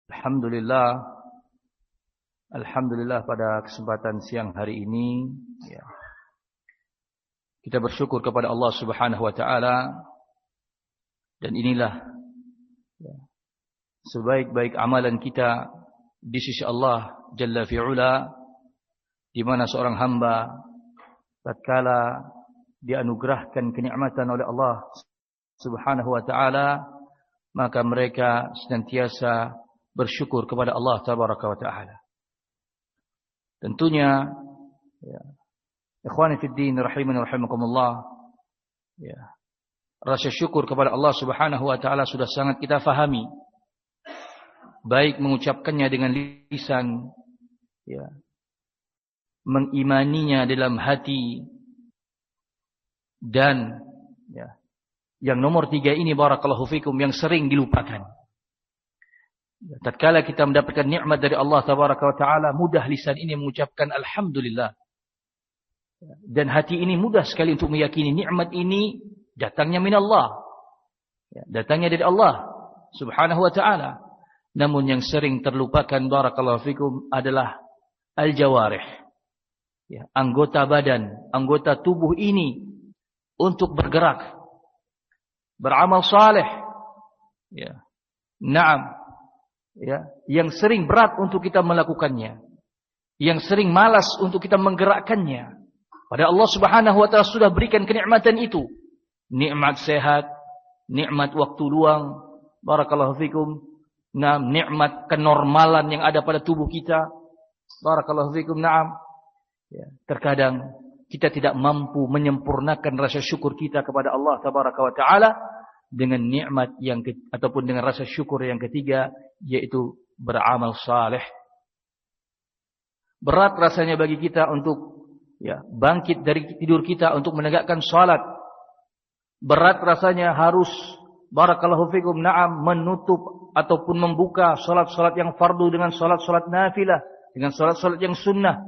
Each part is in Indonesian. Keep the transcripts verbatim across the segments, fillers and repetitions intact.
Alhamdulillah, Alhamdulillah pada kesempatan siang hari ini ya, kita bersyukur kepada Allah Subhanahu Wa Taala, dan inilah ya, sebaik-baik amalan kita di sisi Allah Jalla fi'ula, di mana seorang hamba tatkala dianugerahkan kenikmatan oleh Allah Subhanahu Wa Taala, maka mereka senantiasa bersyukur kepada Allah Tabaraka wa Ta'ala. Tentunya ya, ikhwani fid din rahimani rahimakumullah, ya, rasa syukur kepada Allah Subhanahu wa Ta'ala sudah sangat kita fahami, baik mengucapkannya dengan lisan, ya, mengimaninya dalam hati, dan ya, yang nomor tiga ini barakallahu fikum yang sering dilupakan. Tatkala kita mendapatkan nikmat dari Allah Tabaraka wa Ta'ala, mudah lisan ini mengucapkan Alhamdulillah. Dan hati ini mudah sekali untuk meyakini nikmat ini datangnya min Allah, datangnya dari Allah Subhanahu wa Ta'ala. Namun yang sering terlupakan barakallahu fikum adalah al-jawarih, ya, anggota badan, anggota tubuh ini untuk bergerak, beramal saleh, ya, na'am, ya, yang sering berat untuk kita melakukannya, yang sering malas untuk kita menggerakkannya. Pada Allah Subhanahu wa Ta'ala sudah berikan kenikmatan itu, nikmat sehat, nikmat waktu luang, barakallahu fikum, naam, nikmat kenormalan yang ada pada tubuh kita, barakallahu fikum, naam. Ya, terkadang kita tidak mampu menyempurnakan rasa syukur kita kepada Allah Tabaraka wa Ta'ala dengan nikmat yang ke, ataupun dengan rasa syukur yang ketiga, yaitu beramal saleh. Berat rasanya bagi kita untuk ya, bangkit dari tidur kita untuk menegakkan salat. Berat rasanya harus barakallahu fikum, na'am, menutup ataupun membuka salat-salat yang fardu dengan salat-salat nafilah, dengan salat-salat yang sunnah.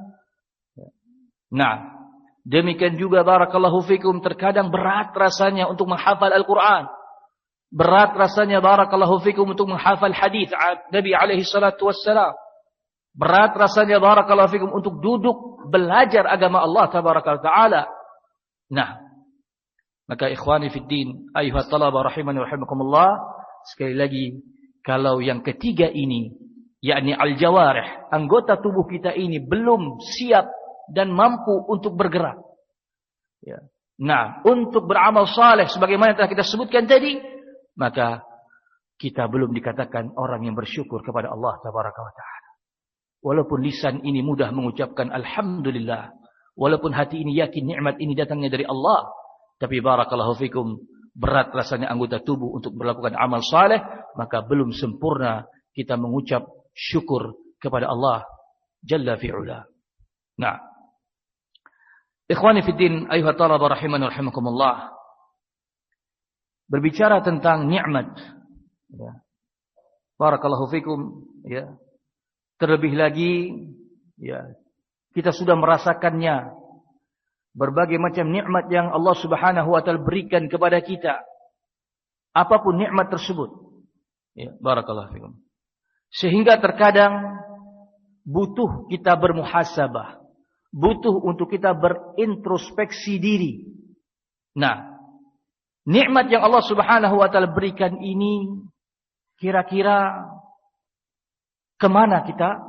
Nah, demikian juga barakallahu fikum, terkadang berat rasanya untuk menghafal Al-Quran. Berat rasanya barakallahu fikum untuk menghafal hadis Nabi alaihi salatu wassalam. Berat rasanya barakallahu fikum untuk duduk belajar agama Allah Tabaraka wa Ta'ala. Nah, maka ikhwani fid din, ayuhat talaba rahimani rahimakumullah, sekali lagi, kalau yang ketiga ini, yakni al-jawarih, anggota tubuh kita ini belum siap dan mampu untuk bergerak, ya, nah, untuk beramal saleh sebagaimana telah kita sebutkan tadi, maka kita belum dikatakan orang yang bersyukur kepada Allah Tabaraka wa Ta'ala. Walaupun lisan ini mudah mengucapkan Alhamdulillah, walaupun hati ini yakin nikmat ini datangnya dari Allah, tapi barakallahu fikum, berat rasanya anggota tubuh untuk melakukan amal saleh, maka belum sempurna kita mengucap syukur kepada Allah Jalla fi'ula. Nah, ikhwani fiddin, ayuhat talaba rahimani rahimakumullah, berbicara tentang nikmat, ya, barakallahu fikum, ya, terlebih lagi, ya, kita sudah merasakannya, berbagai macam nikmat yang Allah Subhanahu wa Ta'ala berikan kepada kita, apapun nikmat tersebut, ya, barakallahu fikum, sehingga terkadang butuh kita bermuhasabah, butuh untuk kita berintrospeksi diri. Nah, nikmat yang Allah Subhanahu wa Ta'ala berikan ini, kira-kira kemana kita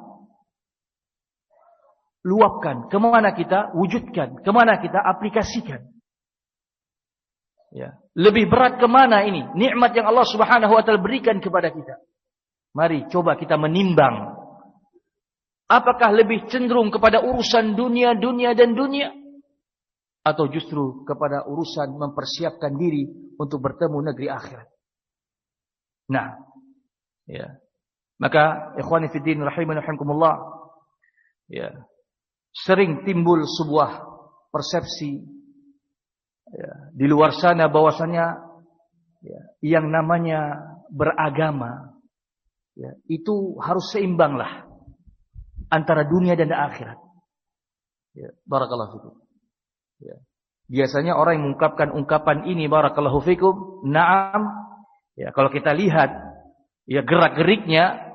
luapkan, kemana kita wujudkan, kemana kita aplikasikan? Ya, lebih berat kemana ini nikmat yang Allah Subhanahu wa Ta'ala berikan kepada kita? Mari coba kita menimbang. Apakah lebih cenderung kepada urusan dunia, dunia dan dunia, atau justru kepada urusan mempersiapkan diri untuk bertemu negeri akhirat? Nah, ya, maka ikhwani fiddin rahimani rahimakumullah, ya, sering timbul sebuah persepsi, ya, di luar sana bahwasanya, ya, yang namanya beragama, ya, itu harus seimbanglah antara dunia dan akhirat. Ya, barakallahu fikum. Ya. Biasanya orang yang mengungkapkan ungkapan ini, barakallahu fikum, na'am, ya, kalau kita lihat ya gerak-geriknya,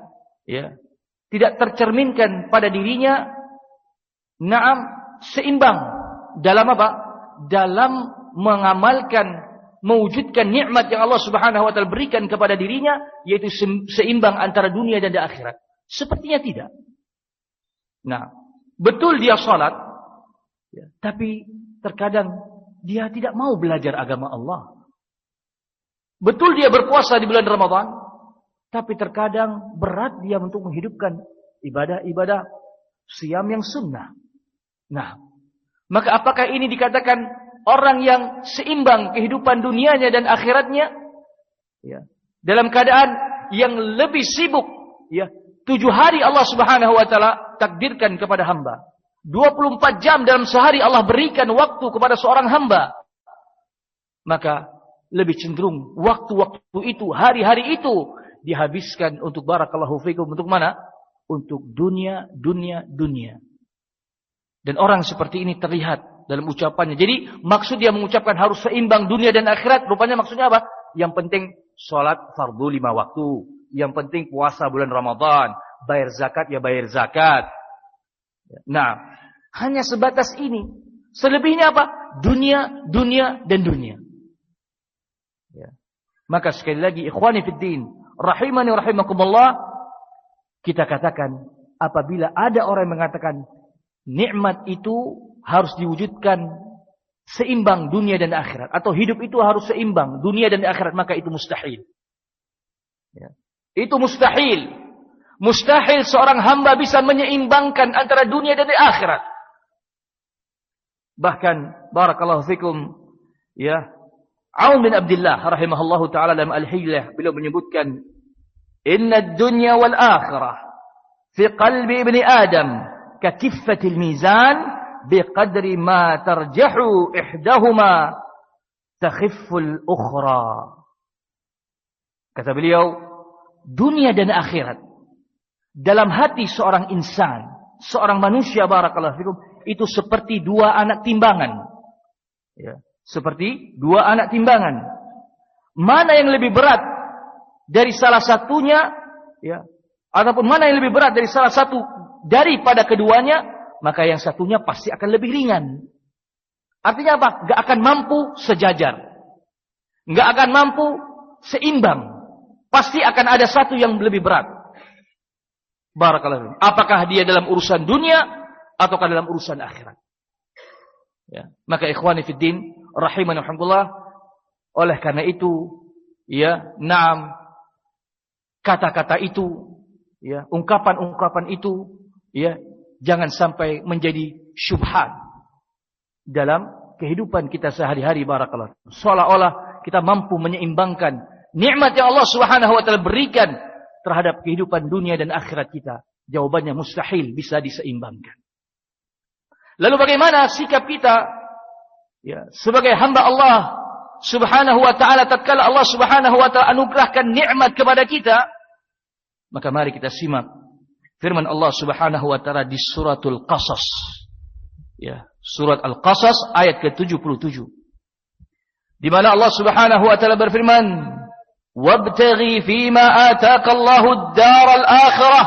ya, tidak tercerminkan pada dirinya, na'am, seimbang dalam apa? Dalam mengamalkan, mewujudkan nikmat yang Allah Subhanahu wa taala berikan kepada dirinya, yaitu seimbang antara dunia dan akhirat. Sepertinya tidak. Nah, betul dia salat, ya, tapi terkadang dia tidak mau belajar agama Allah. Betul dia berpuasa di bulan Ramadan, tapi terkadang berat dia untuk menghidupkan ibadah-ibadah siam yang sunnah. Nah, maka apakah ini dikatakan orang yang seimbang kehidupan dunianya dan akhiratnya? Ya. Dalam keadaan yang lebih sibuk, ya, tujuh hari Allah Subhanahu wa taala takdirkan kepada hamba. dua puluh empat jam dalam sehari Allah berikan waktu kepada seorang hamba. Maka lebih cenderung waktu-waktu itu, hari-hari itu dihabiskan untuk barakallahu fikum, untuk mana? Untuk dunia, dunia, dunia. Dan orang seperti ini terlihat dalam ucapannya. Jadi maksud dia mengucapkan harus seimbang dunia dan akhirat, rupanya maksudnya apa? Yang penting sholat fardu lima waktu. Yang penting puasa bulan Ramadan. Bayar zakat ya bayar zakat. Nah, hanya sebatas ini. Selebihnya apa? Dunia, dunia, dan dunia. Ya. Maka sekali lagi, ikhwani fiddin, rahimani rahimakumullah, kita katakan, apabila ada orang yang mengatakan, nikmat itu harus diwujudkan seimbang dunia dan akhirat. Atau hidup itu harus seimbang dunia dan akhirat, maka itu mustahil. Ya. Itu mustahil. Mustahil seorang hamba bisa menyeimbangkan antara dunia dan akhirat. Bahkan barakallahu fikum, ya, Aun bin Abdullah rahimahullahu taala dalam Al-Hilyah beliau menyebutkan, inna ad-dunya wal akhirah fi qalbi ibni Adam ka kiffatil mizan biqadri ma tarjahu ihdahuma takhifful ukhra. Kata beliau, dunia dan akhirat dalam hati seorang insan, seorang manusia barakallahu fikum, itu seperti dua anak timbangan. Ya, seperti dua anak timbangan. Mana yang lebih berat dari salah satunya, ya, ataupun mana yang lebih berat dari salah satu daripada keduanya, maka yang satunya pasti akan lebih ringan. Artinya apa? Gak akan mampu sejajar. Gak akan mampu seimbang. Pasti akan ada satu yang lebih berat. Barakallahu. Apakah dia dalam urusan dunia ataukah dalam urusan akhirat? Ya. Maka ikhwani fiddin rahimani rahimakumullah, oleh karena itu, ya, na'am, kata-kata itu, ya, ungkapan-ungkapan itu, ya, jangan sampai menjadi syubhat dalam kehidupan kita sehari-hari barakallahu. Seolah-olah kita mampu menyeimbangkan nikmat yang Allah Subhanahu wa taala berikan terhadap kehidupan dunia dan akhirat kita. Jawabannya mustahil bisa diseimbangkan. Lalu bagaimana sikap kita, ya, sebagai hamba Allah Subhanahu wa taala tatkala Allah Subhanahu wa taala anugerahkan nikmat kepada kita? Maka mari kita simak firman Allah Subhanahu wa taala di suratul Qasas. Ya, surat Al-Qasas ayat ke tujuh puluh tujuh. Di mana Allah Subhanahu wa taala berfirman, وابتغي فيما آتاك الله الدار الآخرة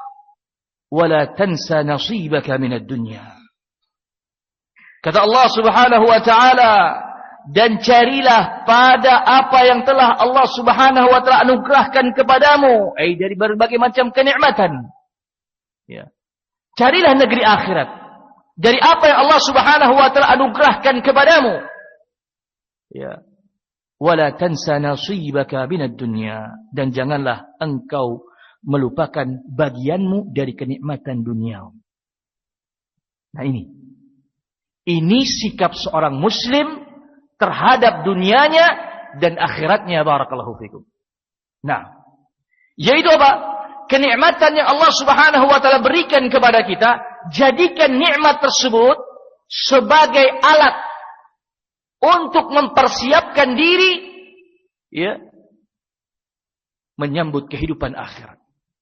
ولا تنسى نصيبك من الدنيا. Kata Allah Subhanahu wa taala, dan carilah pada apa yang telah Allah Subhanahu wa taala anugerahkan kepadamu, ai dari berbagai macam kenikmatan. Ya. Carilah negeri akhirat dari apa yang Allah Subhanahu wa taala anugerahkan kepadamu. Ya. Wala tansa nasibaka minad dunya, dan janganlah engkau melupakan bagianmu dari kenikmatan dunia. Nah ini. Ini sikap seorang muslim terhadap dunianya dan akhiratnya barakallahu fikum. Nah, yaitu apa? Kenikmatan yang Allah Subhanahu wa taala berikan kepada kita, jadikan nikmat tersebut sebagai alat untuk mempersiapkan diri, ya, menyambut kehidupan akhirat.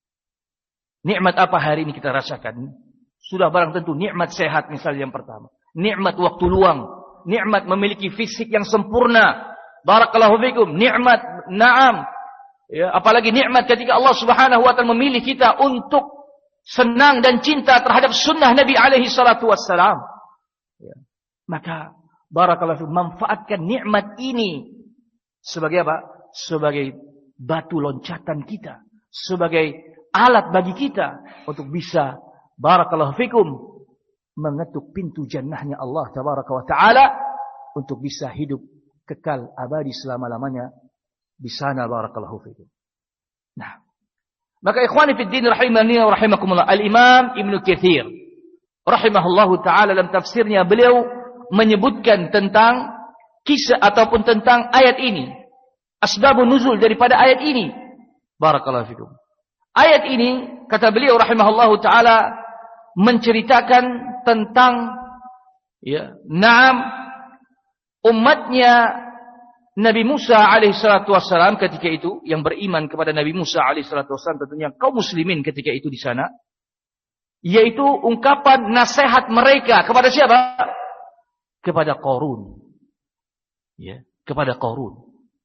Nikmat apa hari ini kita rasakan? Sudah barang tentu nikmat sehat misalnya yang pertama. Nikmat waktu luang, nikmat memiliki fisik yang sempurna. Barakallahu fikum, nikmat na'am, Ya, apalagi nikmat ketika Allah Subhanahu wa taala memilih kita untuk senang dan cinta terhadap sunnah Nabi alaihi salatu wassalam. Ya. Maka barakallahu fikum, manfaatkan nikmat ini sebagai apa? Sebagai batu loncatan kita, sebagai alat bagi kita untuk bisa barakallahu fikum mengetuk pintu jannahnya Allah tabaraka wa taala untuk bisa hidup kekal abadi selama-lamanya di sana barakallahu fikum. Nah, maka ikhwani fid din rahimani wa rahimakumullah, Al-Imam Ibnu Katsir rahimahullahu taala dalam tafsirnya beliau menyebutkan tentang kisah ataupun tentang ayat ini, asbabun nuzul daripada ayat ini. Barakallahu fikum. Ayat ini kata beliau rahimahullahu taala menceritakan tentang ya, na'am umatnya Nabi Musa alaihi salatu wassalam ketika itu, yang beriman kepada Nabi Musa alaihi salatu wassalam, tentunya kaum muslimin ketika itu di sana, yaitu ungkapan nasihat mereka kepada siapa? Kepada Qarun. Ya, kepada Qarun.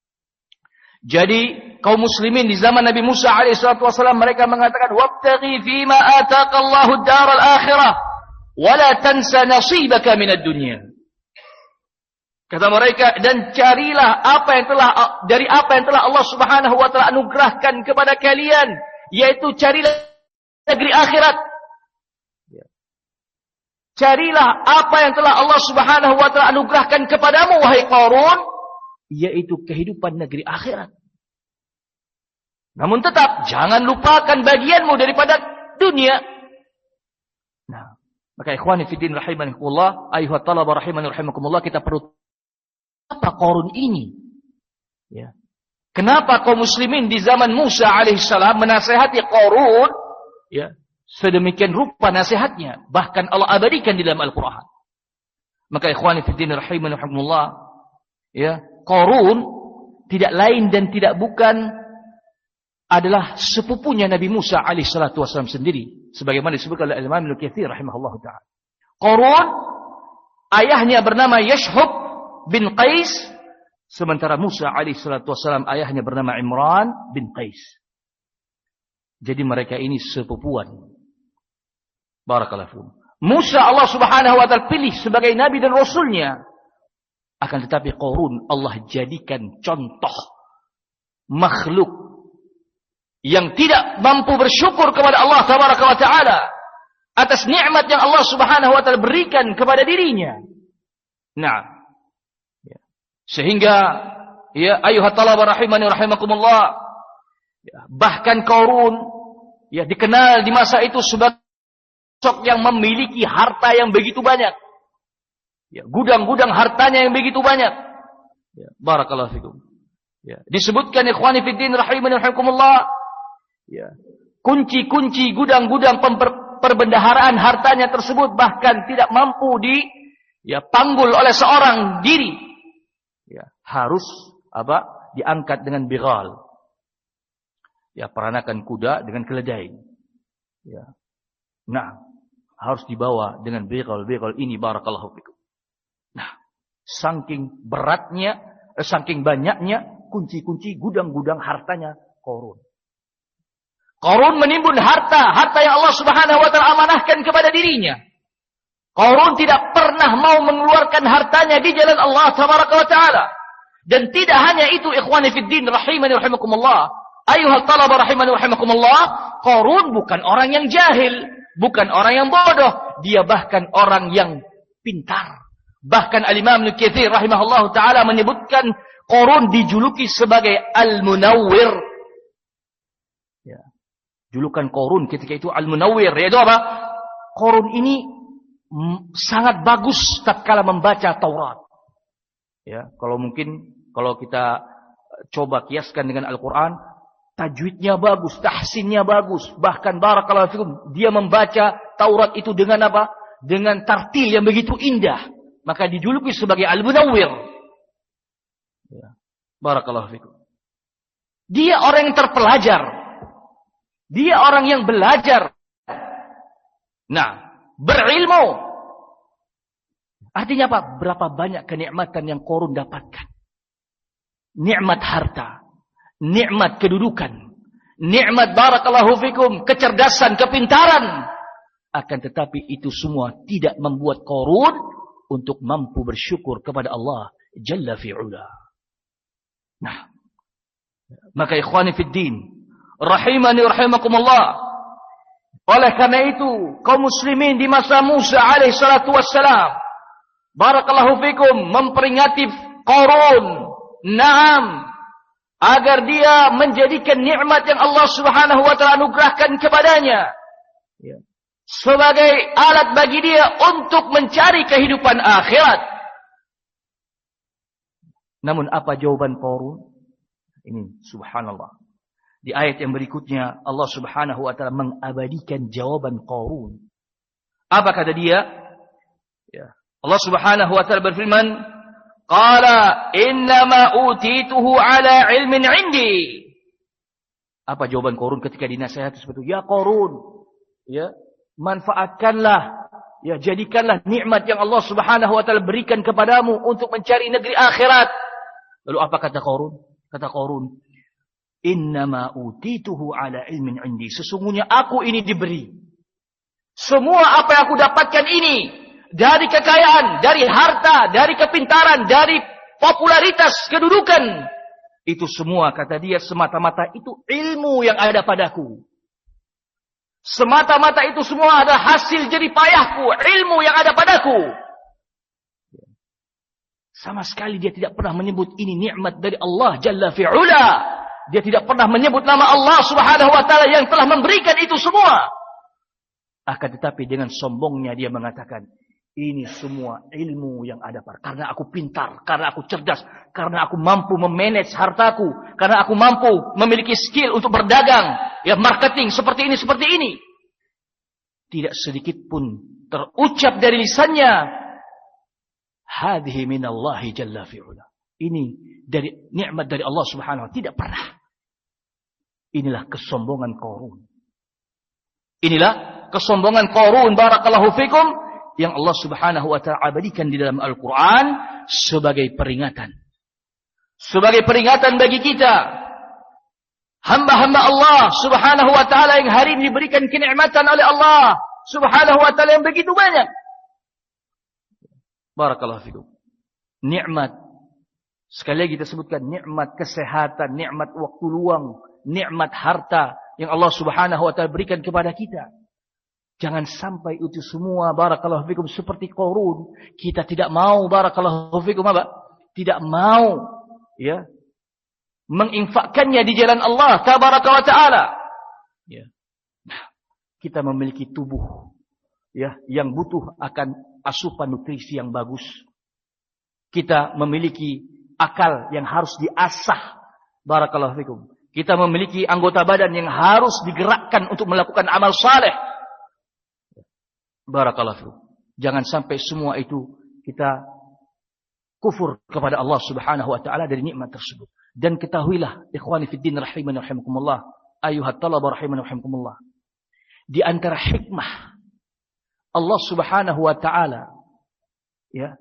Jadi kaum muslimin di zaman Nabi Musa alaihi salatu wassalam mereka mengatakan wabtaghi fima ataqallahu ad-daral akhirah wa la tansa nasibaka minad dunya. Kata mereka, dan carilah apa yang telah dari apa yang telah Allah Subhanahu wa taala anugerahkan kepada kalian, yaitu carilah negeri akhirat. Carilah apa yang telah Allah Subhanahu wa taala anugerahkan kepadamu wahai Qarun, yaitu kehidupan negeri akhirat. Namun tetap jangan lupakan bagianmu daripada dunia. Nah, maka ikhwani fiddin rahimakumullah, ayuhat talaba rahimani rahimakumullah, kita perlu apa Qarun ini? Ya. Kenapa kaum muslimin di zaman Musa alaihissalam menasihati Qarun? Ya, sedemikian rupa nasihatnya, bahkan Allah abadikan di dalam Al-Qur'an. Maka ikhwani fiddin rahimani rahimakumullah, ya, Qarun tidak lain dan tidak bukan adalah sepupunya Nabi Musa alaihissalatu wassalam sendiri, sebagaimana disebutkan oleh Imam Ibnu Katsir rahimahullahu taala. Qarun ayahnya bernama Yashhub bin Qais, sementara Musa alaihissalatu wassalam ayahnya bernama Imran bin Qais. Jadi mereka ini sepupuan. Barakallahu fikum. Musa Allah Subhanahu wa taala pilih sebagai nabi dan rasulnya. Akan tetapi Qarun Allah jadikan contoh makhluk yang tidak mampu bersyukur kepada Allah tabaraka wa taala atas nikmat yang Allah Subhanahu wa taala berikan kepada dirinya. Nah, sehingga ya ayuhat talaba rahimani rahimakumullah, ya, bahkan Qarun ya dikenal di masa itu sebagai sosok yang memiliki harta yang begitu banyak. Ya, gudang-gudang hartanya yang begitu banyak. Ya, barakallahu fikum. Ya, disebutkan ikhwani fiddin rahimani rahimakumullah, ya, kunci-kunci gudang-gudang perbendaharaan hartanya tersebut bahkan tidak mampu di ya panggul oleh seorang diri. Ya, harus apa? Diangkat dengan bighal. Ya, peranakan kuda dengan keledai. Ya. Nah, harus dibawa dengan bighal-bighal ini barakallahu fikum. Nah, saking beratnya, eh, saking banyaknya kunci-kunci gudang-gudang hartanya Qarun. Qarun menimbun harta, harta yang Allah Subhanahu wa taala amanahkan kepada dirinya. Qarun tidak pernah mau mengeluarkan hartanya di jalan Allah tabaraka wa taala. Dan tidak hanya itu ikhwani fiddin rahimani rahimakumullah, ayuhal talaba rahimani rahimakumullah, Qarun bukan orang yang jahil, bukan orang yang bodoh, dia bahkan orang yang pintar. Bahkan Al-Imam Ibnu Katsir rahimahullahu taala menyebutkan Qarun dijuluki sebagai Al-Munawwir. Ya. Julukan Qarun ketika itu Al-Munawwir, yaitu apa? Qarun ini sangat bagus tatkala membaca Taurat. Ya, kalau mungkin kalau kita coba kiaskan dengan Al-Qur'an, tajwidnya bagus, tahsinnya bagus, bahkan barakallahu fikum dia membaca Taurat itu dengan apa? Dengan tartil yang begitu indah, maka dijuluki sebagai Al-Munawwir. Ya, barakallahu fikum. Dia orang yang terpelajar. Dia orang yang belajar. Nah, berilmu. Artinya apa? Berapa banyak kenikmatan yang Qarun dapatkan. Nikmat harta, nikmat kedudukan, nikmat barakallahu fikum, kecerdasan, kepintaran. Akan tetapi itu semua tidak membuat Qarun untuk mampu bersyukur kepada Allah Jalla fi'ula. Nah, maka ikhwani fid din, rahimani rahimakumullah. Oleh karena itu, kaum muslimin di masa Musa alaihi salatu wassalam, barakallahu fikum, memperingati Qarun, naam, agar dia menjadikan nikmat yang Allah Subhanahu wa taala anugerahkan kepadanya, ya, sebagai alat bagi dia untuk mencari kehidupan akhirat. Namun apa jawaban Qarun? Ini subhanallah. Di ayat yang berikutnya Allah Subhanahu wa taala mengabadikan jawaban Qarun. Apa kata dia? Ya. Allah Subhanahu wa taala berfirman, qala innama utituhu ala ilmin indi. Apa jawaban Qarun ketika dinasihati seperti itu? Ya Qarun, ya, manfaatkanlah, ya, jadikanlah nikmat yang Allah Subhanahu wa taala berikan kepadamu untuk mencari negeri akhirat. Lalu apa kata Qarun? Kata Qarun, innama utituhu ala ilmin indi. Sesungguhnya aku ini diberi. Semua apa yang aku dapatkan ini, dari kekayaan, dari harta, dari kepintaran, dari popularitas, kedudukan, itu semua, kata dia, semata-mata itu ilmu yang ada padaku. Semata-mata itu semua adalah hasil jerih payahku, ilmu yang ada padaku. Sama sekali dia tidak pernah menyebut ini nikmat dari Allah Jalla fi'ula. Dia tidak pernah menyebut nama Allah Subhanahu wa taala yang telah memberikan itu semua. Akan tetapi dengan sombongnya dia mengatakan, ini semua ilmu yang ada pada, karena aku pintar, karena aku cerdas, karena aku mampu memanage hartaku, karena aku mampu memiliki skill untuk berdagang, ya, marketing seperti ini, seperti ini. Tidak sedikit pun terucap dari lisannya, hadhihi minallahi jalla fi'ula. Ini dari nikmat dari Allah Subhanahu wa taala, tidak pernah. Inilah kesombongan Qarun. Inilah kesombongan Qarun, barakallahu fikum, yang Allah Subhanahu wa taala abadikan di dalam Al-Quran sebagai peringatan. Sebagai peringatan bagi kita, hamba-hamba Allah Subhanahu wa taala yang hari ini diberikan kenikmatan oleh Allah Subhanahu wa taala yang begitu banyak. Barakallahu fikum. Nikmat, sekali lagi kita sebutkan, nikmat kesehatan, nikmat waktu luang, nikmat harta yang Allah Subhanahu wa taala berikan kepada kita. Jangan sampai itu semua, barakallahu fikum, seperti Qarun. Kita tidak mau, barakallahu fikum, apa? Tidak mau, ya, menginfakkannya di jalan Allah tabaraka wa taala. Ya. Nah, kita memiliki tubuh, ya, yang butuh akan asupan nutrisi yang bagus. Kita memiliki akal yang harus diasah, barakallahu fikum. Kita memiliki anggota badan yang harus digerakkan untuk melakukan amal saleh. Barakallahu fikum. Jangan sampai semua itu kita kufur kepada Allah Subhanahu wa taala dari nikmat tersebut. Dan ketahuilah, ikhwani fid din rahimani rahimakumullah, ayuhat talaba rahimani rahimakumullah, di antara hikmah Allah Subhanahu wa taala, ya,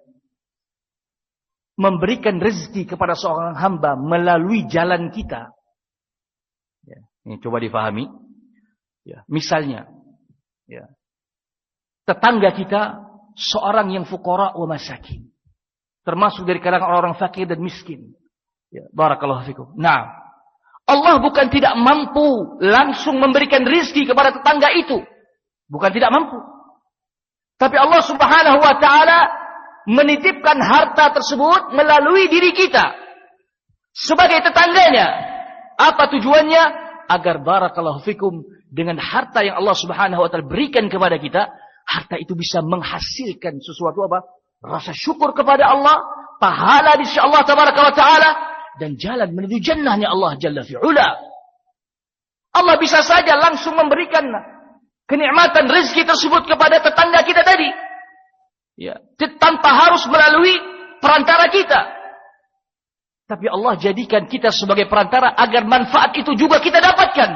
memberikan rezeki kepada seorang hamba melalui jalan kita. Ya, ini coba difahami. Ya, misalnya, ya, tetangga kita seorang yang fuqara wa masakin, termasuk dari kalangan orang-orang fakir dan miskin. Ya, barakallahu fikum. Nah, Allah bukan tidak mampu langsung memberikan rizki kepada tetangga itu. Bukan tidak mampu. Tapi Allah Subhanahu wa taala menitipkan harta tersebut melalui diri kita sebagai tetangganya. Apa tujuannya? Agar barakallahu fikum, dengan harta yang Allah Subhanahu wa taala berikan kepada kita, harta itu bisa menghasilkan sesuatu apa? Rasa syukur kepada Allah, pahala di sisi Allah tabaraka wa taala, dan jalan menuju jannahnya Allah Jalla fi'ula. Allah bisa saja langsung memberikan kenikmatan rezeki tersebut kepada tetangga kita tadi, ya, tanpa harus melalui perantara kita. Tapi Allah jadikan kita sebagai perantara agar manfaat itu juga kita dapatkan.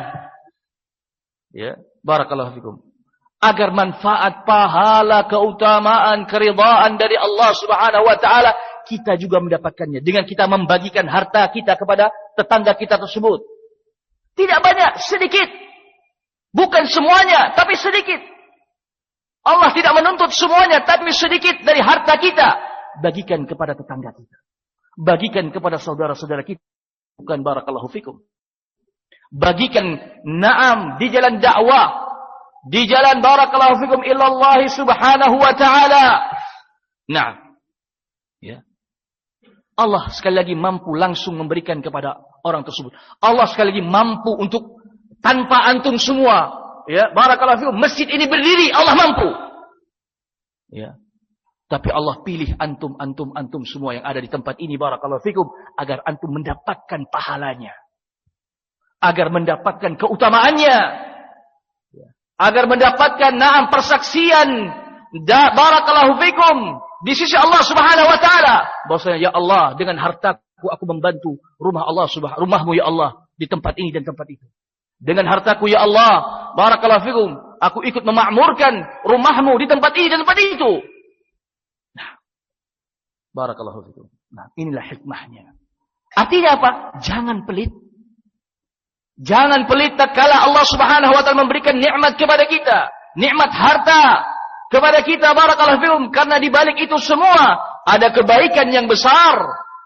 Ya, barakallahu fikum. Agar manfaat, pahala, keutamaan, keridhaan dari Allah Subhanahu wa taala kita juga mendapatkannya. Dengan kita membagikan harta kita kepada tetangga kita tersebut. Tidak banyak, sedikit. Bukan semuanya, tapi sedikit. Allah tidak menuntut semuanya, tapi sedikit dari harta kita. Bagikan kepada tetangga kita. Bagikan kepada saudara-saudara kita. Bukan barakallahu fikum. Bagikan na'am di jalan dakwah. Di jalan barakallahu fikum ilallahi subhanahu wa ta'ala. Nah. Ya. Allah sekali lagi mampu langsung memberikan kepada orang tersebut. Allah sekali lagi mampu untuk tanpa antum semua. Ya. Barakallahu fikum. Masjid ini berdiri. Allah mampu. Ya. Tapi Allah pilih antum, antum, antum semua yang ada di tempat ini. Barakallahu fikum. Agar antum mendapatkan pahalanya. Agar mendapatkan keutamaannya. Agar mendapatkan na'am persaksian da, barakallahu fikum di sisi Allah Subhanahu wa taala. Bahwasanya ya Allah, dengan hartaku aku membantu rumah Allah Subhanahu rumahmu ya Allah di tempat ini dan tempat itu. Dengan hartaku ya Allah, barakallahu fikum, aku ikut memakmurkan rumahmu di tempat ini dan tempat itu. Nah, barakallahu fikum. Nah, inilah hikmahnya. Artinya apa? Jangan pelit. Jangan pelit tatkala Allah Subhanahu wa taala memberikan nikmat kepada kita, nikmat harta kepada kita, barakallahu fikum, karena di balik itu semua ada kebaikan yang besar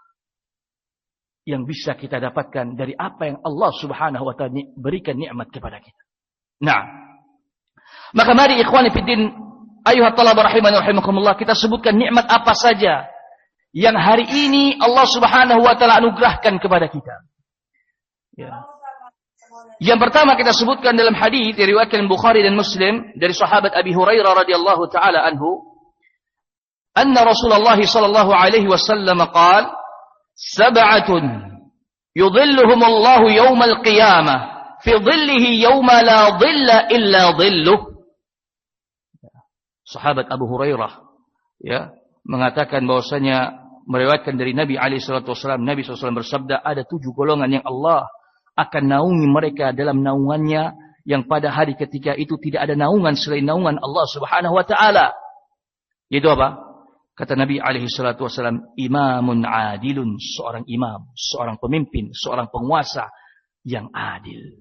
yang bisa kita dapatkan dari apa yang Allah Subhanahu wa taala berikan nikmat kepada kita. Nah, maka mari ikhwani fiddin, ayuhat talaba rahimani rahimakumullah, kita sebutkan nikmat apa saja yang hari ini Allah Subhanahu wa taala anugerahkan kepada kita. Ya. Yang pertama kita sebutkan dalam hadis diriwayatkan Bukhari dan Muslim dari sahabat Abi Hurairah radhiyallahu taala anhu, anna Rasulullah sallallahu alaihi wasallam qala, sab'atun yudhilluhumullahu yawmal qiyamah fi dhillihi yawma la dhilla illa dhilluh. Sahabat Abu Hurairah ya mengatakan bahwasanya meriwayatkan dari Nabi alaihi salatu wasallam, Nabi sallallahu alaihi wasallam bersabda, ada tujuh golongan yang Allah akan naungi mereka dalam naungannya, yang pada hari ketika itu tidak ada naungan selain naungan Allah Subhanahu wa taala. Itu apa? Kata Nabi alaihi salatu wasallam, imamun adilun, seorang imam, seorang pemimpin, seorang penguasa yang adil.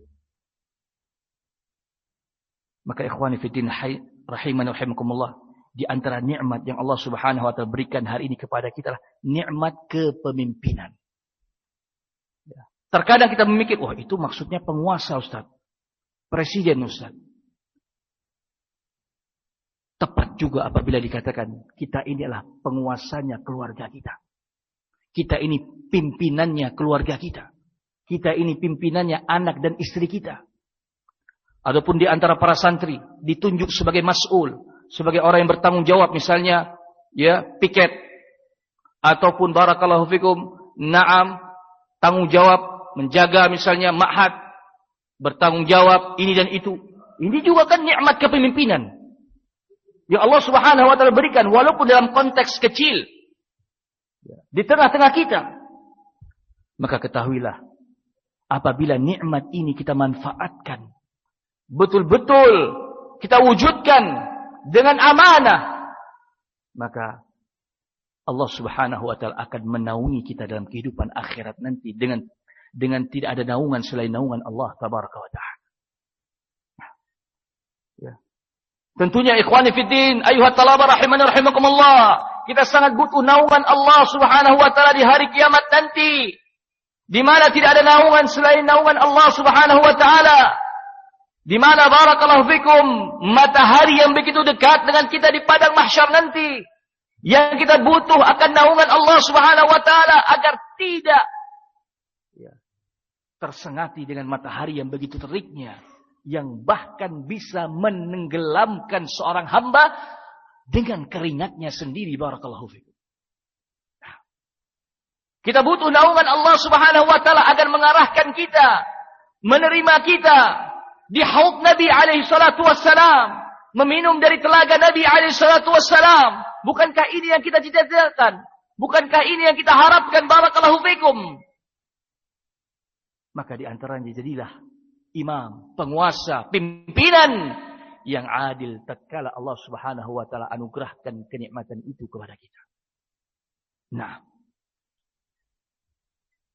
Maka ikhwani fiddin rahimani rahimakumullah, di antara nikmat yang Allah Subhanahu wa taala berikan hari ini kepada kita adalah nikmat kepemimpinan. Ya. Terkadang kita memikir, wah itu maksudnya penguasa Ustaz. Presiden Ustaz. Tepat juga apabila dikatakan, kita ini adalah penguasanya keluarga kita. Kita ini pimpinannya keluarga kita. Kita ini pimpinannya anak dan istri kita. Adapun di antara para santri, ditunjuk sebagai mas'ul, sebagai orang yang bertanggung jawab, misalnya, ya piket. Ataupun barakallahu fikum, na'am, tanggung jawab, menjaga misalnya ma'had, bertanggung jawab ini dan itu. Ini juga kan nikmat kepemimpinan yang Allah Subhanahu wa taala berikan, walaupun dalam konteks kecil di tengah-tengah kita. Maka ketahuilah, apabila nikmat ini kita manfaatkan, betul-betul kita wujudkan dengan amanah, maka Allah Subhanahu wa taala akan menaungi kita dalam kehidupan akhirat nanti dengan dengan tidak ada naungan selain naungan Allah tabaraka wa taala. Ya. Tentunya ikhwani fiddin, ayuhat talaba rahimani rahimakumullah, kita sangat butuh naungan Allah Subhanahu wa taala di hari kiamat nanti, di mana tidak ada naungan selain naungan Allah Subhanahu wa taala. Di mana barakallahu fikum, matahari yang begitu dekat dengan kita di padang mahsyar nanti, yang kita butuh akan naungan Allah Subhanahu wa taala agar tidak tersengati dengan matahari yang begitu teriknya, yang bahkan bisa menenggelamkan seorang hamba dengan keringatnya sendiri. Barakallahu fikum. Kita butuh naungan Allah Subhanahu wa taala agar mengarahkan kita, menerima kita di haud Nabi alaihi salatu wassalam, meminum dari telaga Nabi alaihi salatu wassalam. Bukankah ini yang kita cita-citakan? Bukankah ini yang kita harapkan? Barakallahu fikum. Maka di antaranya jadilah imam, penguasa, pimpinan yang adil tatkala Allah Subhanahu wa taala anugerahkan kenikmatan itu kepada kita. Nah,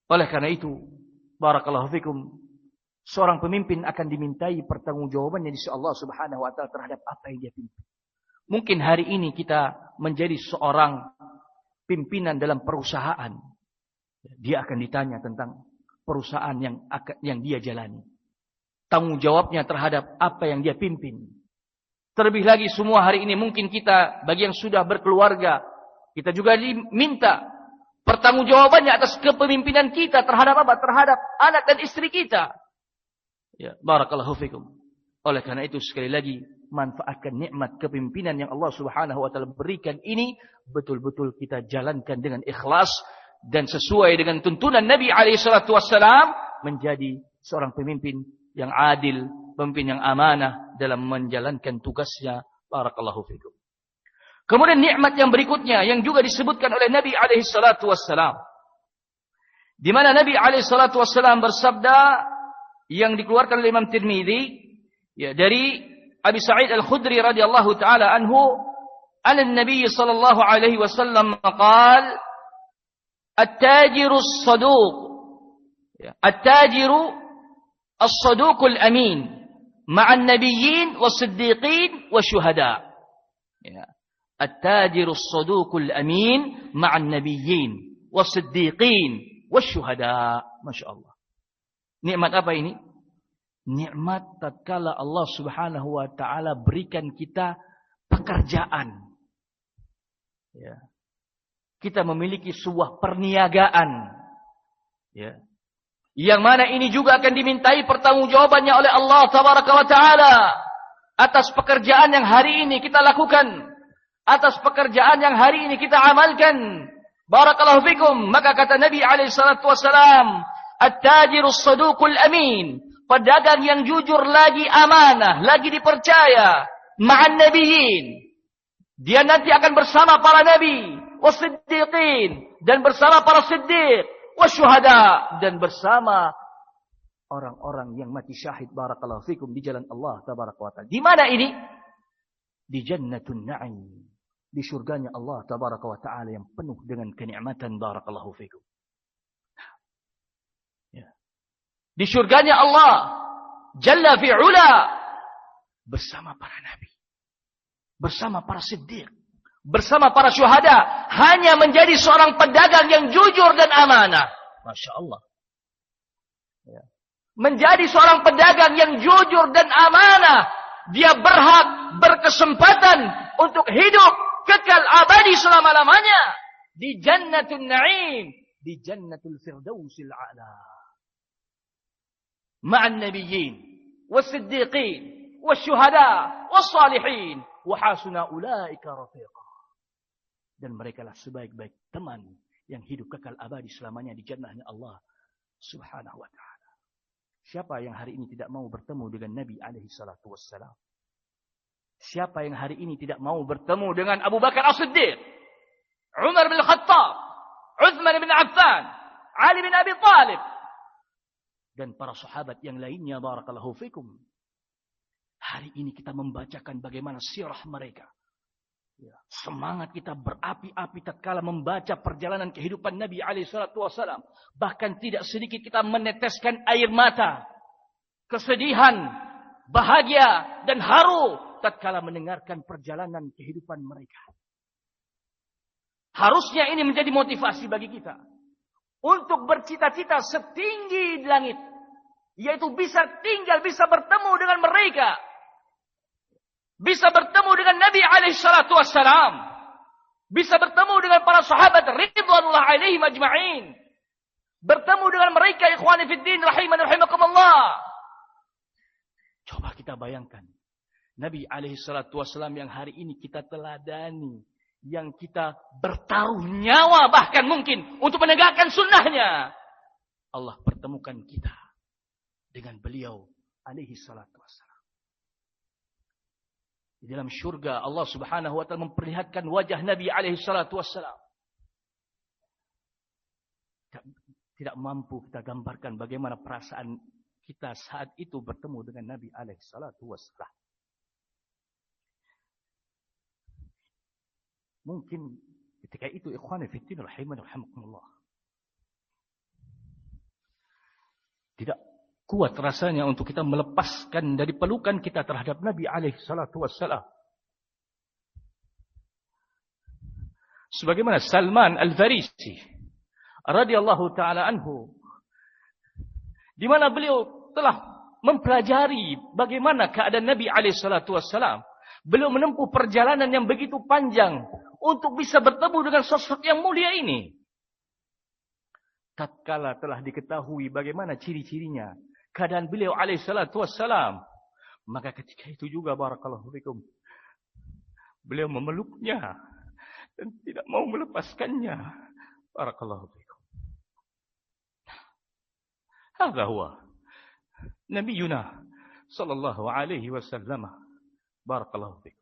Oleh karena itu, barakallahu fikum, seorang pemimpin akan dimintai pertanggungjawabannya di sisi Allah Subhanahu wa taala terhadap apa yang dia pimpin. Mungkin hari ini kita menjadi seorang pimpinan dalam perusahaan. Dia akan ditanya tentang perusahaan yang yang dia jalani. Tanggung jawabnya terhadap apa yang dia pimpin. Terlebih lagi semua hari ini mungkin kita bagi yang sudah berkeluarga, kita juga diminta pertanggungjawabannya atas kepemimpinan kita terhadap apa? Terhadap anak dan istri kita. Ya, barakallahu fikum. Oleh karena itu sekali lagi manfaatkan nikmat kepemimpinan yang Allah Subhanahu wa taala berikan ini betul-betul kita jalankan dengan ikhlas dan sesuai dengan tuntunan Nabi alaihi salatu wassalam menjadi seorang pemimpin yang adil, pemimpin yang amanah dalam menjalankan tugasnya. Barakallahu fikum. Kemudian nikmat yang berikutnya yang juga disebutkan oleh Nabi alaihi salatu wassalam, di mana Nabi alaihi salatu wassalam bersabda yang dikeluarkan oleh Imam Tirmidzi ya dari Abi Sa'id Al-Khudri radhiyallahu taala anhu, an Nabi sallallahu alaihi wasallam qala at-tajiru as-saduq at-tajiru as-saduq al-amin ma'a an-nabiyyin was-siddiqin wasyuhada. Ya. At-tajiru as-saduq al-amin ma'a an-nabiyyin was-siddiqin wasyuhada. Masyaallah. Nikmat apa ini? Nikmat tatkala Allah Subhanahu wa taala berikan kita pekerjaan. Ya. Kita memiliki sebuah perniagaan. Ya. Yang mana ini juga akan dimintai pertanggungjawabannya oleh Allah Tabaraka wa taala atas pekerjaan yang hari ini kita lakukan, atas pekerjaan yang hari ini kita amalkan. Barakallahu fikum. Maka kata Nabi alaihi salatu wasalam, at-tajiru as-saduqul amin, pedagang yang jujur lagi amanah, lagi dipercaya, ma'an nabiyyin. Dia nanti akan bersama para nabi, was-siddiqin, dan bersama para siddiq, wasyuhada, dan bersama orang-orang yang mati syahid. Barakallahu fikum di jalan Allah tabaraka wa taala. Di mana ini? Di jannatun na'im, di surganya Allah tabaraka wa taala yang penuh dengan kenikmatan. Barakallahu fikum. Di surganya Allah Jalla fi'ula bersama para nabi, bersama para siddiq, bersama para syuhada, hanya menjadi seorang pedagang yang jujur dan amanah. Masya Allah. Ya. Menjadi seorang pedagang yang jujur dan amanah, dia berhak, berkesempatan untuk hidup kekal abadi selama-lamanya di Jannatul Na'im, di Jannatul Firdausil A'la. مع النبيين والصديقين والشهداء والصالحين وحسن أولئك رفيقا. Dan merekalah sebaik-baik teman yang hidup kekal abadi selamanya di jannahnya Allah Subhanahu wa taala. Siapa yang hari ini tidak mau bertemu dengan Nabi alaihi salatu wassalam? Siapa yang hari ini tidak mau bertemu dengan Abu Bakar As-Siddiq, Umar bin Khattab, Uthman bin Affan, Ali bin Abi Talib, dan para sahabat yang lainnya? Barakallahu fikum. Hari ini kita membacakan bagaimana sirah mereka. Ya, semangat kita berapi-api tatkala membaca perjalanan kehidupan Nabi alaihi salatu wasallam. Bahkan tidak sedikit kita meneteskan air mata, kesedihan, bahagia dan haru tatkala mendengarkan perjalanan kehidupan mereka. Harusnya ini menjadi motivasi bagi kita untuk bercita-cita setinggi di langit, yaitu bisa tinggal, bisa bertemu dengan mereka, bisa bertemu dengan Nabi alaihi salatu wassalam, bisa bertemu dengan para sahabat ridwanullah alaihim ajma'in, bertemu dengan mereka ikhwani fiddin rahimani rahimakumullah. Coba kita bayangkan Nabi alaihi salatu wassalam yang hari ini kita teladani, yang kita bertaruh nyawa bahkan mungkin untuk menegakkan sunnahnya. Allah pertemukan kita dengan beliau alaihi salatu wassalam. Di dalam syurga Allah Subhanahu wa taala memperlihatkan wajah Nabi alaihi salatu wassalam. Tidak, tidak mampu kita gambarkan bagaimana perasaan kita saat itu bertemu dengan Nabi alaihi salatu wassalam. Mungkin ketika itu ikhwani fiddin rahimani rahimakumullah, Tidak kuat rasanya untuk kita melepaskan dari pelukan kita terhadap Nabi alaihi salatu wassalam. Sebagaimana Salman Al-Farisi radhiyallahu taala anhu, di mana beliau telah mempelajari bagaimana keadaan Nabi alaihi salatu wassalam. Beliau menempuh perjalanan yang begitu panjang untuk bisa bertemu dengan sosok yang mulia ini. Tatkala telah diketahui bagaimana ciri-cirinya, keadaan beliau alaihi salatu wassalam, maka ketika itu juga barakallahu fikum, beliau memeluknya dan tidak mau melepaskannya. Barakallahu fikum. Hadza huwa Nabiyuna sallallahu alaihi wasallam. Barakallahu fikum.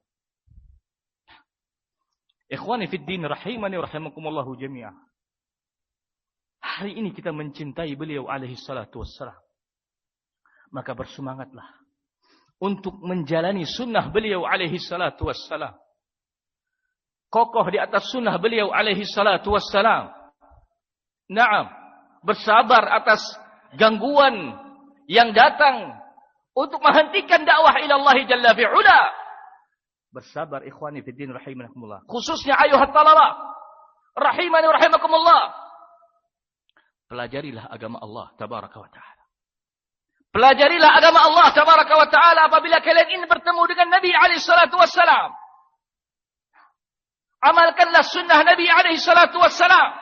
Ikhwani fid din rahimani rahimakumullah jami'ah. Hari ini kita mencintai beliau alaihi salatu wassalam. Maka bersemangatlah untuk menjalani sunnah beliau alaihi salatu wassalam. Kokoh di atas sunnah beliau alaihi salatu wassalam. Naam, bersabar atas gangguan yang datang untuk menghentikan dakwah ila Allah Jalla fi'ula. Bersabar ikhwani fid din rahimakumullah. Khususnya ayuhat talaba rahimani rahimakumullah. Pelajarilah agama Allah tabaraka wa taala. Pelajarilah agama Allah tabaraka wa taala apabila kalian ingin bertemu dengan Nabi alaihi salatu wassalam. Amalkanlah sunnah Nabi alaihi salatu wassalam.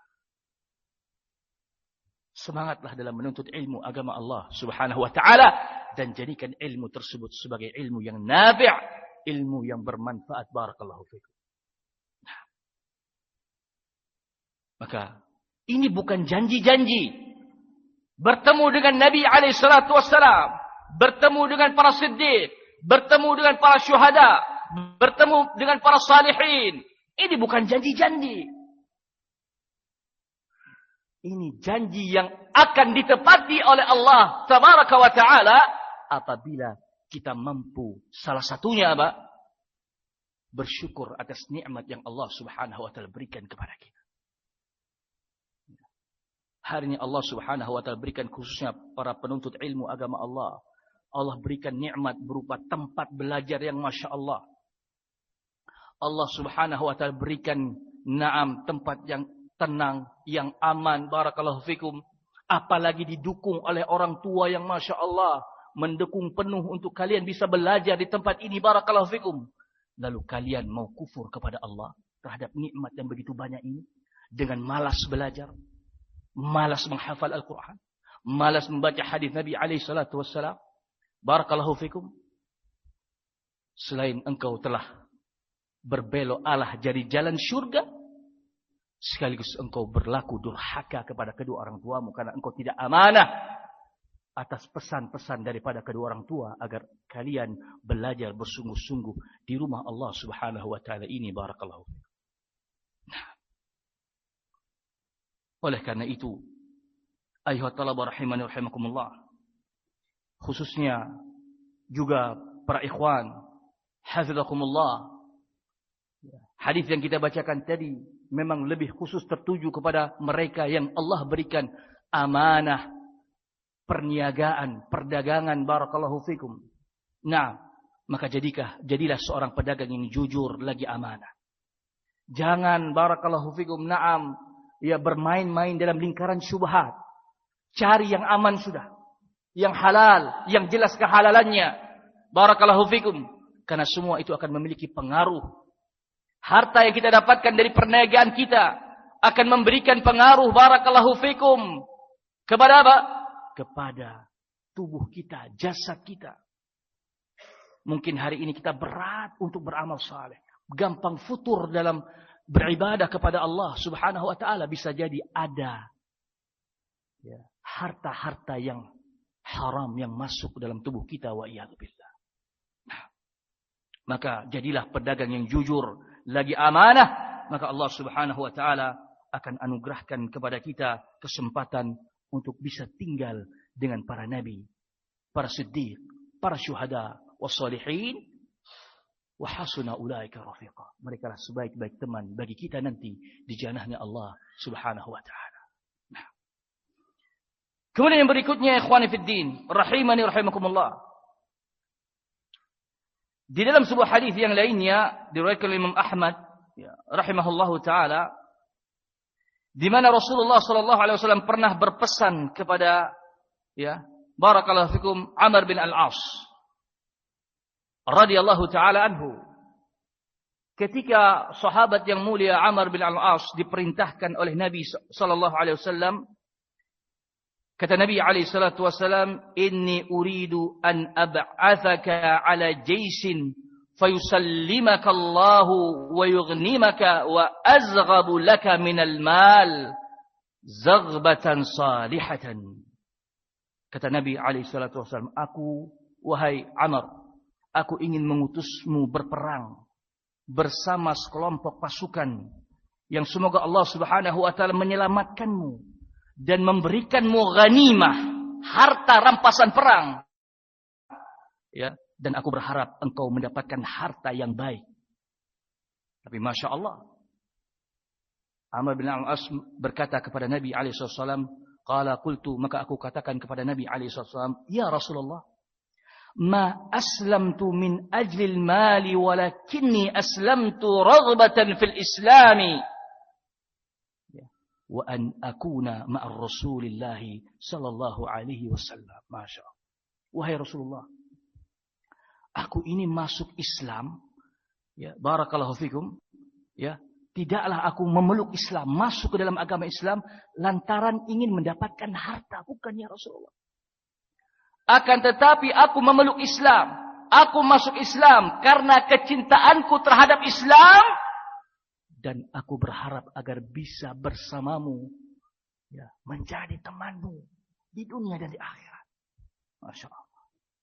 Semangatlah dalam menuntut ilmu agama Allah subhanahu wa ta'ala. Dan jadikan ilmu tersebut sebagai ilmu yang nafi', ilmu yang bermanfaat. Barakallahu fikum. Nah. Maka ini bukan janji-janji. Bertemu dengan Nabi alaihi salatu wassalam. Bertemu dengan para siddiq. Bertemu dengan para syuhada. Bertemu dengan para salihin. Ini bukan janji-janji. Ini janji yang akan ditepati oleh Allah tabaraka wa ta'ala apabila kita mampu salah satunya apa? Bersyukur atas nikmat yang Allah subhanahu wa ta'ala berikan kepada kita. Hari ini Allah subhanahu wa ta'ala berikan khususnya para penuntut ilmu agama Allah. Allah berikan nikmat berupa tempat belajar yang Masya Allah. Allah subhanahu wa ta'ala berikan naam tempat yang tenang, yang aman, barakallahu fikum. Apalagi didukung oleh orang tua yang Masya Allah. Mendukung penuh untuk kalian bisa belajar di tempat ini, barakallahu fikum. Lalu kalian mau kufur kepada Allah terhadap nikmat yang begitu banyak ini. Dengan malas belajar. Malas menghafal Al-Quran. Malas membaca hadis Nabi alaihi salatu wassalam. Barakallahu fikum. Selain engkau telah berbelok arah dari jalan syurga, sekaligus engkau berlaku durhaka kepada kedua orang tuamu karena engkau tidak amanah atas pesan-pesan daripada kedua orang tua agar kalian belajar bersungguh-sungguh di rumah Allah Subhanahu wa taala ini. Barakallahu. Nah. Oleh karena itu, ayuhat talaba rahimani rahimakumullah, khususnya juga para ikhwan hafizakumullah, hadis yang kita bacakan tadi memang lebih khusus tertuju kepada mereka yang Allah berikan amanah perniagaan, perdagangan, barakallahu fikum. Nah, maka jadikah jadilah seorang pedagang yang jujur lagi amanah. Jangan barakallahu fikum na'am ya bermain-main dalam lingkaran syubhat. Cari yang aman sudah, yang halal, yang jelas kehalalannya. Barakallahu fikum. Karena semua itu akan memiliki pengaruh. Harta yang kita dapatkan dari perniagaan kita akan memberikan pengaruh barakallahu fikum kepada apa? Kepada tubuh kita, jasad kita. Mungkin hari ini kita berat untuk beramal saleh, gampang futur dalam beribadah kepada Allah Subhanahu wa taala, bisa jadi ada ya, harta-harta yang haram yang masuk dalam tubuh kita, wa iyadzubillah. Nah, maka jadilah pedagang yang jujur, lagi amanah, maka Allah Subhanahu wa taala akan anugerahkan kepada kita kesempatan untuk bisa tinggal dengan para nabi, para siddiq, para syuhada, wassalihin, wa hasuna ulaika rafiqa. Mereka lah sebaik-baik teman bagi kita nanti di jannahnya Allah Subhanahu wa taala. Nah. Kemudian yang berikutnya, ikhwani fiddin, rahimani rahimakumullah. Di dalam sebuah hadis yang lainnya diriwayatkan oleh Imam Ahmad, ya, rahimahullahu taala, di mana Rasulullah sallallahu alaihi wasallam pernah berpesan kepada, ya, barakallahu fikum, Amr bin Al-As radhiyallahu taala anhu. Ketika sahabat yang mulia Amr bin Al-As diperintahkan oleh Nabi sallallahu alaihi wasallam, kata Nabi alaihi salatu wasallam, "Inni uridu an ab'athaka ala jaysin fayusallimaka Allahu wa yughnimaka wa azghabu laka minal mal zaghbatan salihatan." Kata Nabi alaihi salatu wasallam, "Aku, wahai Amr, aku ingin mengutusmu berperang bersama sekelompok pasukan yang semoga Allah Subhanahu wa taala menyelamatkanmu dan memberikanmu ghanimah, harta rampasan perang. Ya, dan aku berharap engkau mendapatkan harta yang baik." Tapi Masya Allah, Amr bin Al-As berkata kepada Nabi alaihi wasallam, qala qultu, maka aku katakan kepada Nabi alaihi wasallam, "Ya Rasulullah, ma aslamtu min ajli al-mali walakinni aslamtu raghbatan fil islami wa an akuna ma'ar Rasulillah sallallahu alaihi wasallam." Masya Allah. Wahai Rasulullah, aku ini masuk Islam, ya, barakallahu fikum, ya, tidaklah aku memeluk Islam, masuk ke dalam agama Islam lantaran ingin mendapatkan harta, bukan ya Rasulullah. Akan tetapi aku memeluk Islam, aku masuk Islam karena kecintaanku terhadap Islam, dan aku berharap agar bisa bersamamu, ya, menjadi temanmu di dunia dan di akhirat. Masya Allah.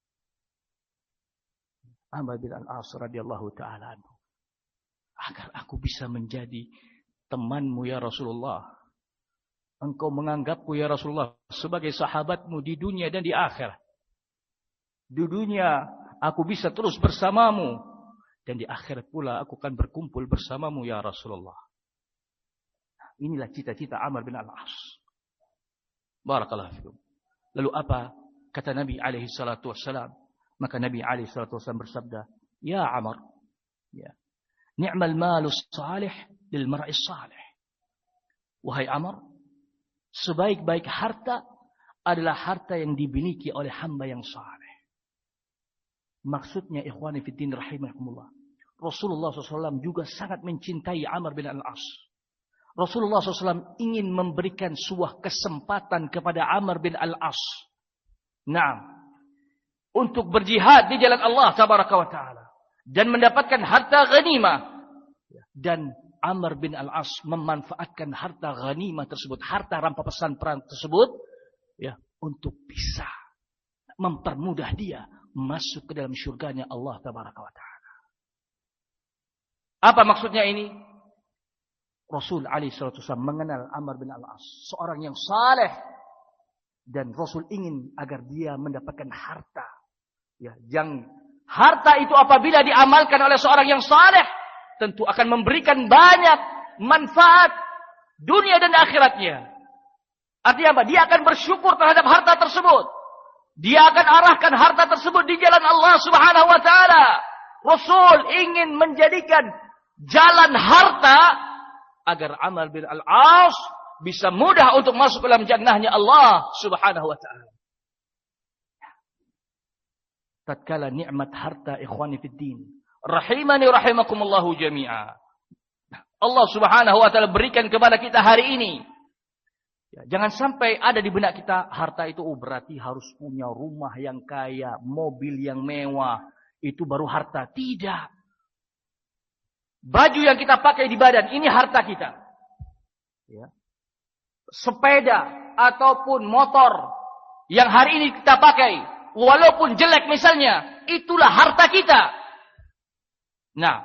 Amr bin Al-As radhiyallahu ta'ala anhu, agar aku bisa menjadi temanmu ya Rasulullah. Engkau menganggapku ya Rasulullah sebagai sahabatmu di dunia dan di akhirat. Di dunia aku bisa terus bersamamu, dan di akhirat pula aku akan berkumpul bersamamu ya Rasulullah. Inilah cita-cita Amr bin Al-As. Barakallahu fikum. Lalu apa kata Nabi alaihi salatu wassalam? Maka Nabi alaihi salatu wassalam bersabda, "Ya Amr, ya, ni'mal malu salih lil mar'is salih." Wahai Amr, sebaik-baik harta adalah harta yang dimiliki oleh hamba yang saleh. Maksudnya, ikhwani fiddin rahimakumullah, Rasulullah shallallahu alaihi wasallam juga sangat mencintai Amr bin Al-As. Rasulullah shallallahu alaihi wasallam ingin memberikan sebuah kesempatan kepada Amr bin Al-As, nah, untuk berjihad di jalan Allah tabaraka wa ta'ala dan mendapatkan harta ghanimah. Dan Amr bin Al-As memanfaatkan harta ghanimah tersebut, harta rampasan perang tersebut, ya, untuk bisa mempermudah dia masuk ke dalam syurganya Allah tabaraka wa ta'ala. Apa maksudnya ini? Rasul alaihi salatu wasallam mengenal Amr bin Al-As, seorang yang saleh, dan Rasul ingin agar dia mendapatkan harta. Ya, yang harta itu apabila diamalkan oleh seorang yang saleh, tentu akan memberikan banyak manfaat dunia dan akhiratnya. Artinya apa? Dia akan bersyukur terhadap harta tersebut. Dia akan arahkan harta tersebut di jalan Allah Subhanahu wa ta'ala. Rasul ingin menjadikan jalan harta agar Amr bin Al-As bisa mudah untuk masuk ke dalam jannahnya Allah Subhanahu wa ta'ala. Tatkala nikmat harta, ikhwani fiddin, rahimani rahimakumullahu jami'a, Allah Subhanahu wa ta'ala berikan kepada kita hari ini. Ya, jangan sampai ada di benak kita harta itu, oh, berarti harus punya rumah yang kaya, mobil yang mewah, itu baru harta. Tidak. Baju yang kita pakai di badan, ini harta kita. Ya. Sepeda ataupun motor yang hari ini kita pakai, walaupun jelek misalnya, itulah harta kita. Nah,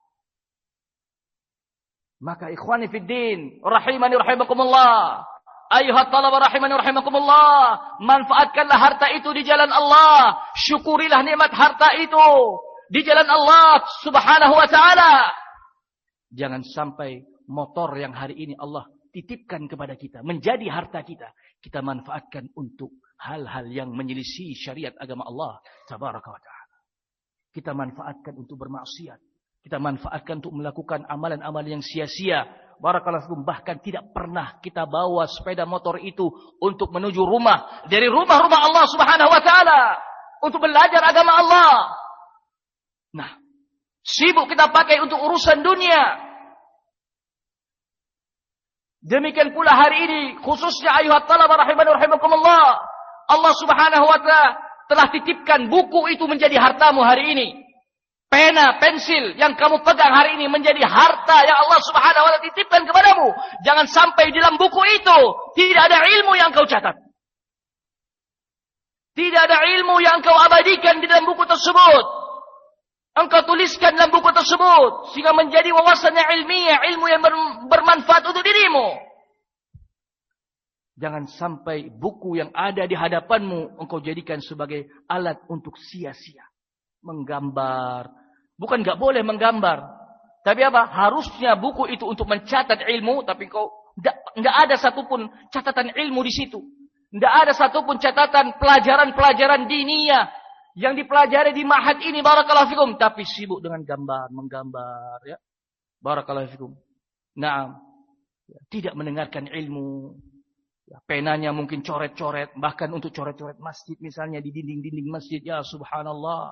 maka ikhwani fiddin, rahimani rahimakumullah, ayuhat talaba rahimani rahimakumullah, manfaatkanlah harta itu di jalan Allah. Syukurilah nikmat harta itu di jalan Allah Subhanahu wa ta'ala. Jangan sampai motor yang hari ini Allah dititipkan kepada kita, menjadi harta kita, kita manfaatkan untuk hal-hal yang menyelisih syariat agama Allah tabaraka wa ta'ala. Kita manfaatkan untuk bermaksiat. Kita manfaatkan untuk melakukan amalan-amalan yang sia-sia. Barakallahu fikum. Bahkan tidak pernah kita bawa sepeda motor itu untuk menuju rumah. Dari rumah-rumah Allah subhanahu wa ta'ala. Untuk belajar agama Allah. Nah, sibuk kita pakai untuk urusan dunia. Demikian pula hari ini, khususnya ayuhat talaba rahimani rahimakumullah. Allah subhanahu wa ta'ala telah titipkan buku itu menjadi hartamu hari ini. Pena, pensil yang kamu pegang hari ini menjadi harta yang Allah subhanahu wa ta'ala titipkan kepadamu. Jangan sampai di dalam buku itu tidak ada ilmu yang kau catat. Tidak ada ilmu yang kau abadikan di dalam buku tersebut. Engkau tuliskan dalam buku tersebut. Sehingga menjadi wawasan yang ilmiah. Ilmu yang bermanfaat untuk dirimu. Jangan sampai buku yang ada di hadapanmu engkau jadikan sebagai alat untuk sia-sia. Menggambar. Bukan enggak boleh menggambar. Tapi apa? Harusnya buku itu untuk mencatat ilmu. Tapi engkau enggak ada satupun catatan ilmu di situ. Enggak ada satupun catatan pelajaran-pelajaran diniyah yang dipelajari di ma'had ini, barakallahu fikum, tapi sibuk dengan gambar, menggambar, ya. Barakallahu fikum. Naam. Ya, tidak mendengarkan ilmu. Ya, penanya mungkin coret-coret, bahkan untuk coret-coret masjid misalnya di dinding-dinding masjid, ya subhanallah.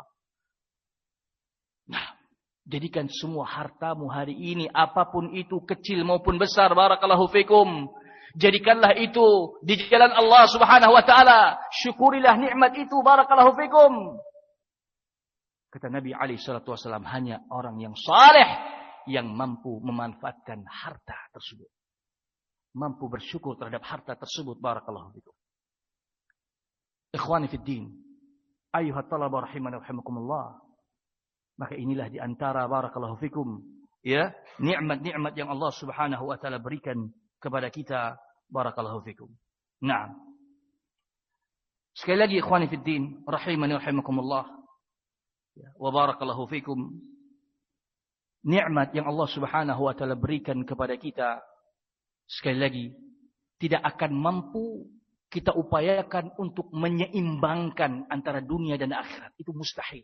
Nah, jadikan semua hartamu hari ini, apapun itu, kecil maupun besar, barakallahu fikum. Jadikanlah itu di jalan Allah subhanahu wa ta'ala. Syukurilah nikmat itu, barakallahu fikum. Kata Nabi alaihi salatu wasallam, hanya orang yang saleh yang mampu memanfaatkan harta tersebut. Mampu bersyukur terhadap harta tersebut, barakallahu fikum. Ikhwani fid din, ayuhat talaba rahimani rahimakumullah. Maka inilah di antara, barakallahu fikum, ya, nikmat-nikmat yang Allah subhanahu wa ta'ala berikan kepada kita, barakallahu fikum. Nah, sekali lagi ikhwani fid din, rahimani rahimakumullah, wa barakallahu fikum. Nikmat yang Allah subhanahu wa ta'ala berikan kepada kita, sekali lagi, tidak akan mampu kita upayakan untuk menyeimbangkan antara dunia dan akhirat. Itu mustahil.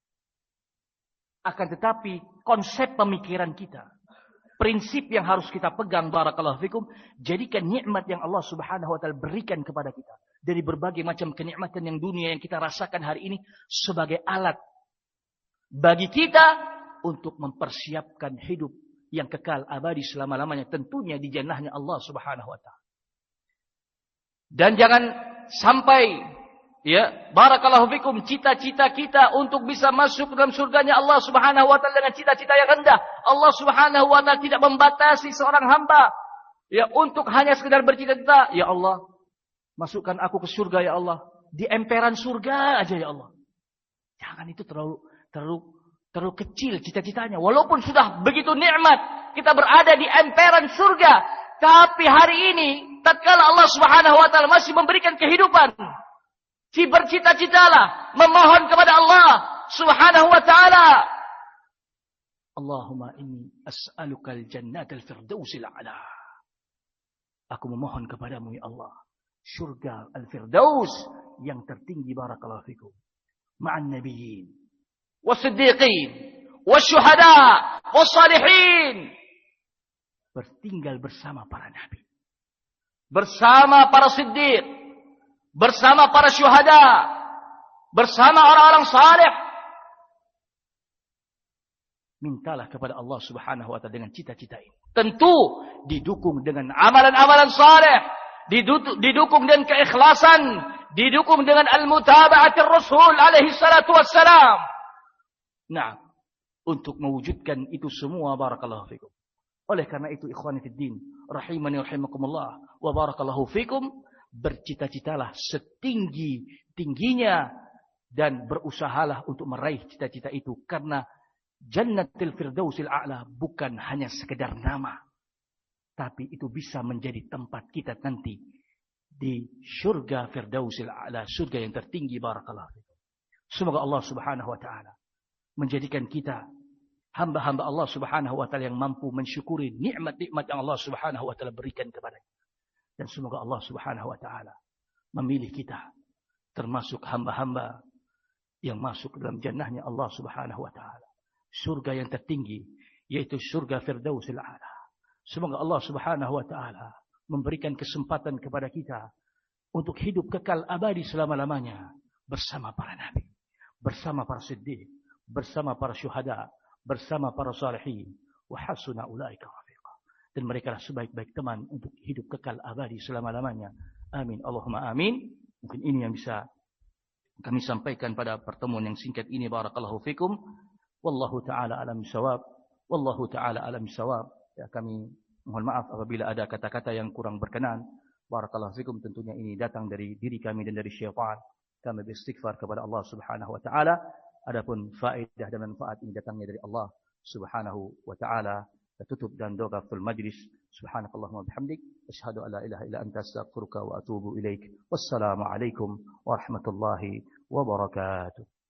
Akan tetapi, konsep pemikiran kita, prinsip yang harus kita pegang, barakallahu fikum, jadikan nikmat yang Allah subhanahu wa ta'ala berikan kepada kita. Dari berbagai macam kenikmatan yang dunia yang kita rasakan hari ini, sebagai alat bagi kita untuk mempersiapkan hidup yang kekal abadi selama-lamanya. Tentunya di jannahnya Allah subhanahu wa ta'ala. Dan jangan sampai, ya, barakallahu fikum, cita-cita kita untuk bisa masuk dalam surganya Allah subhanahu wa ta'ala dengan cita-cita yang rendah. Allah subhanahu wa ta'ala tidak membatasi seorang hamba, ya, untuk hanya sekedar bercita-cita, ya Allah, masukkan aku ke surga, ya Allah. Di emperan surga aja, ya Allah. Jangan, itu terlalu terlalu terlalu kecil cita-citanya. Walaupun sudah begitu nikmat, kita berada di emperan surga, tapi hari ini, tatkala Allah subhanahu wa ta'ala masih memberikan kehidupan, si bercita-citalah memohon kepada Allah subhanahu wa ta'ala. Allahumma inni as'aluka al-jannat al-firdausil a'la. Aku memohon kepadamu, ya Allah, syurga al-firdaus yang tertinggi, barakallahu fikum. Ma'an nabiyyin, was-siddiqin, was-syuhada, was-salihin. Bertinggal bersama para nabi. Bersama para siddiq. Bersama para syuhada. Bersama orang-orang saleh. Mintalah kepada Allah subhanahu wa ta'ala dengan cita-cita ini. Tentu didukung dengan amalan-amalan saleh. Didukung dengan keikhlasan. Didukung dengan al-mutaba'atir Rasul alaihi salatu wassalam. Nah, untuk mewujudkan itu semua, barakallahu fikum. Oleh karena itu, ikhwani fid din, rahimani rahimakumullah, wa barakallahu fikum, bercita-citalah setinggi-tingginya dan berusahalah untuk meraih cita-cita itu, karena Jannatul Firdausil A'la bukan hanya sekedar nama, tapi itu bisa menjadi tempat kita nanti di surga Firdausil A'la, surga yang tertinggi, barakallahu fikum. Semoga Allah subhanahu wa ta'ala menjadikan kita hamba-hamba Allah Subhanahu wa taala yang mampu mensyukuri nikmat-nikmat yang Allah Subhanahu wa taala berikan kepadanya. Dan semoga Allah Subhanahu wa taala memilih kita termasuk hamba-hamba yang masuk dalam jannahnya Allah Subhanahu wa taala. Surga yang tertinggi, yaitu surga Firdausil A'la. Semoga Allah Subhanahu wa taala memberikan kesempatan kepada kita untuk hidup kekal abadi selama-lamanya bersama para nabi, bersama para siddiq, bersama para syuhada, bersama para salihin, wa hasuna ulaika rafiqa. Dan mereka lah sebaik-baik teman untuk hidup kekal abadi selama-lamanya. Amin. Allahumma amin. Mungkin ini yang bisa kami sampaikan pada pertemuan yang singkat ini. Barakallahu fikum. Wallahu ta'ala alam sawab. Wallahu ta'ala alam sawab. Ya, kami mohon maaf apabila ada kata-kata yang kurang berkenan. Barakallahu fikum. Tentunya ini datang dari diri kami dan dari syaitan. Kami beristighfar kepada Allah Subhanahu wa ta'ala. Adapun faedah dan manfaat ini datangnya dari Allah Subhanahu wa ta'ala. Tutup dan doa fil majlis. Subhanakallahumma bihamdik, asyhadu an la ilaha illa anta, astaghfiruka wa atubu ilaik. Wassalamu alaikum warahmatullahi wabarakatuh.